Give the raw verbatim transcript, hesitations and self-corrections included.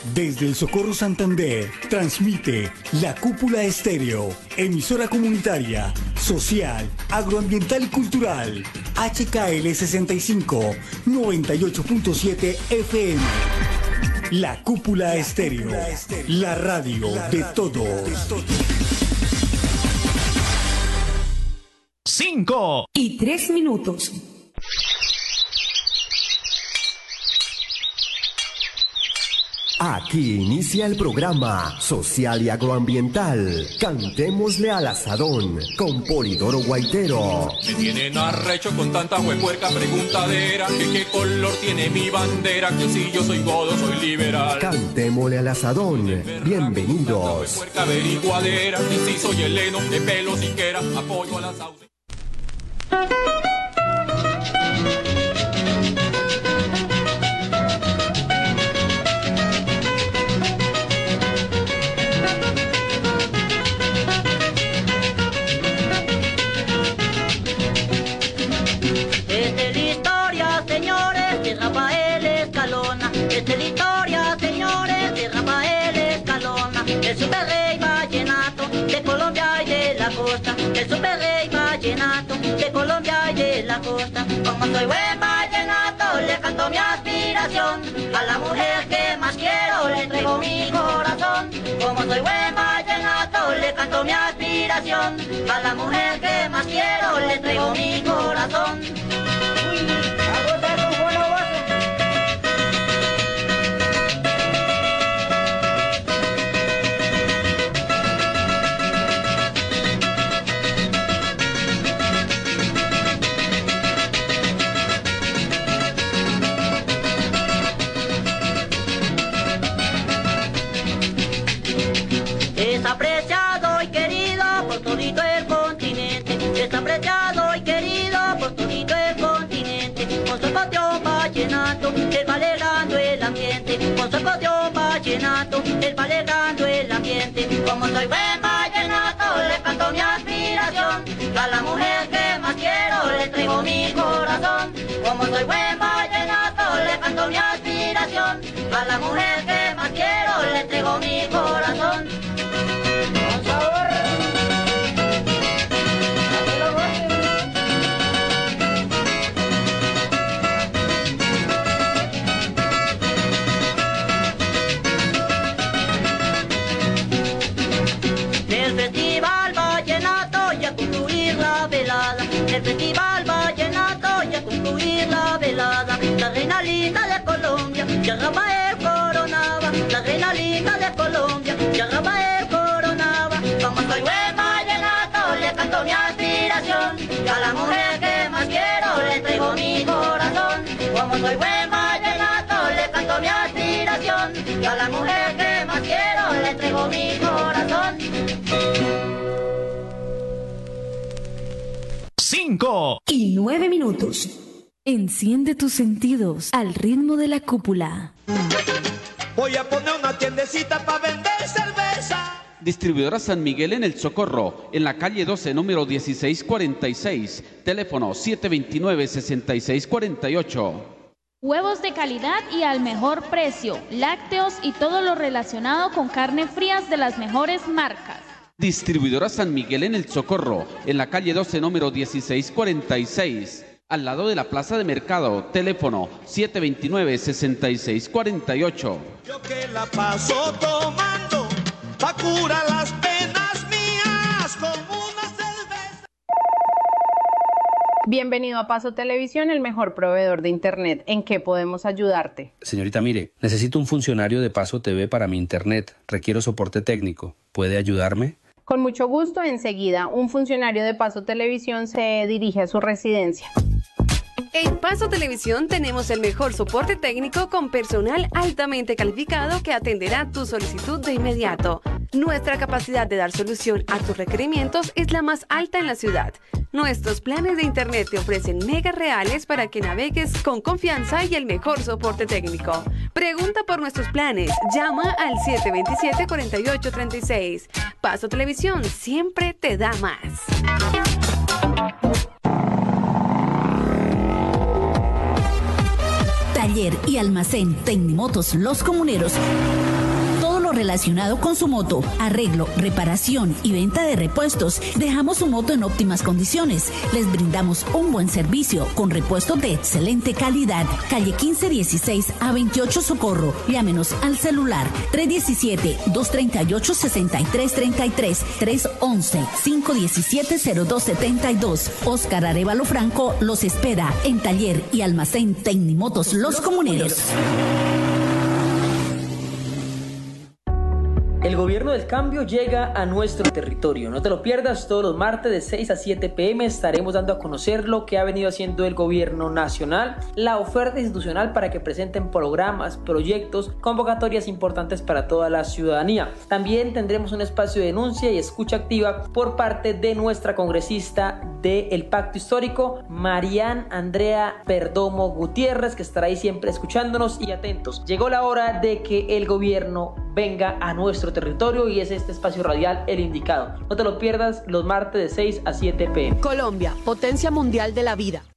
Desde el Socorro Santander, transmite La Cúpula Estéreo, emisora comunitaria, social, agroambiental y cultural. H K L sesenta y cinco, noventa y ocho punto siete F M. La Cúpula Estéreo, la radio de todos. Cinco y tres minutos. Aquí inicia el programa social y agroambiental. Cantémosle al asadón con Polidoro Guaitero. Me tienen arrecho con tanta huepuerca preguntadera. Que qué color tiene mi bandera. Que si yo soy godo, soy liberal. Cantémosle al asadón. Bienvenidos. Huepuerca averiguadera. Que si soy heleno, de pelo siquiera. Apoyo a la sauce. Esta es la historia, señores, de Rafael Escalona, el superrey vallenato de Colombia y de la costa, el superrey vallenato de Colombia y de la costa. Como soy buen vallenato, le canto mi aspiración, a la mujer que más quiero le entrego mi corazón. Como soy buen vallenato, le canto mi aspiración, a la mujer que más quiero le entrego mi corazón. Es apreciado y querido por todito el continente, es apreciado y querido por todito el continente, con su acordeón vallenato, él va alegrando el ambiente, con su acordeón vallenato, él va alegrando el ambiente. Como soy buen vallenato, le canto mi aspiración, a la mujer que más quiero le entrego mi corazón. Como soy buen vallenato, le canto mi aspiración, a la mujer que más quiero le entrego mi corazón. El Festival Vallenato y a concluir la velada, el Festival Vallenato y a concluir la velada, la reina linda de Colombia, ya Rafael coronaba, la reina linda de Colombia, ya Rafael coronaba. Como soy buen vallenato, le canto mi aspiración, y a la mujer que más quiero le entrego mi corazón. Como soy buen vallenato, le canto mi aspiración, y a la mujer que más quiero le entrego mi corazón. Cinco y nueve minutos. Enciende tus sentidos al ritmo de la cúpula. Voy a poner una tiendecita para vender cerveza. Distribuidora San Miguel en El Socorro, en la calle doce, número dieciséis cuarenta y seis. Teléfono siete dos nueve, seis seis cuatro ocho. Huevos de calidad y al mejor precio, lácteos y todo lo relacionado con carne frías de las mejores marcas. Distribuidora San Miguel en El Socorro, en la calle doce, número dieciséis cuarenta y seis, al lado de la Plaza de Mercado. Teléfono siete dos nueve, seis seis cuatro ocho. Yo que la paso tomando, pa' curar las penas mías con una cerveza. Bienvenido a Paso Televisión, el mejor proveedor de internet. ¿En qué podemos ayudarte? Señorita, mire, necesito un funcionario de Paso T V para mi internet. Requiero soporte técnico. ¿Puede ayudarme? Con mucho gusto, enseguida un funcionario de Paso Televisión se dirige a su residencia. En Paso Televisión tenemos el mejor soporte técnico con personal altamente calificado que atenderá tu solicitud de inmediato. Nuestra capacidad de dar solución a tus requerimientos es la más alta en la ciudad. Nuestros planes de internet te ofrecen megas reales para que navegues con confianza y el mejor soporte técnico. Pregunta por nuestros planes. Llama al siete dos siete, cuatro ocho tres seis. Paso Televisión siempre te da más. Taller y almacén Tecnimotos Los Comuneros lo relacionado con su moto, arreglo, reparación y venta de repuestos, dejamos su moto en óptimas condiciones. Les brindamos un buen servicio con repuestos de excelente calidad. Calle quince dieciséis a veintiocho Socorro. Llámenos al celular tres diecisiete, dos treinta y ocho, sesenta y tres treinta y tres, tres once, cinco diecisiete, cero dos setenta y dos. Oscar Arevalo Franco los espera en taller y almacén Tecnimotos Los Comuneros. El gobierno del cambio llega a nuestro territorio. No te lo pierdas, todos los martes de seis a siete pe eme estaremos dando a conocer lo que ha venido haciendo el gobierno nacional, la oferta institucional para que presenten programas, proyectos, convocatorias importantes para toda la ciudadanía. También tendremos un espacio de denuncia y escucha activa por parte de nuestra congresista del Pacto Histórico, Marian Andrea Perdomo Gutiérrez, que estará ahí siempre escuchándonos y atentos. Llegó la hora de que el gobierno venga a nuestro territorio y es este espacio radial el indicado. No te lo pierdas los martes de seis a siete pe eme. Colombia, potencia mundial de la vida.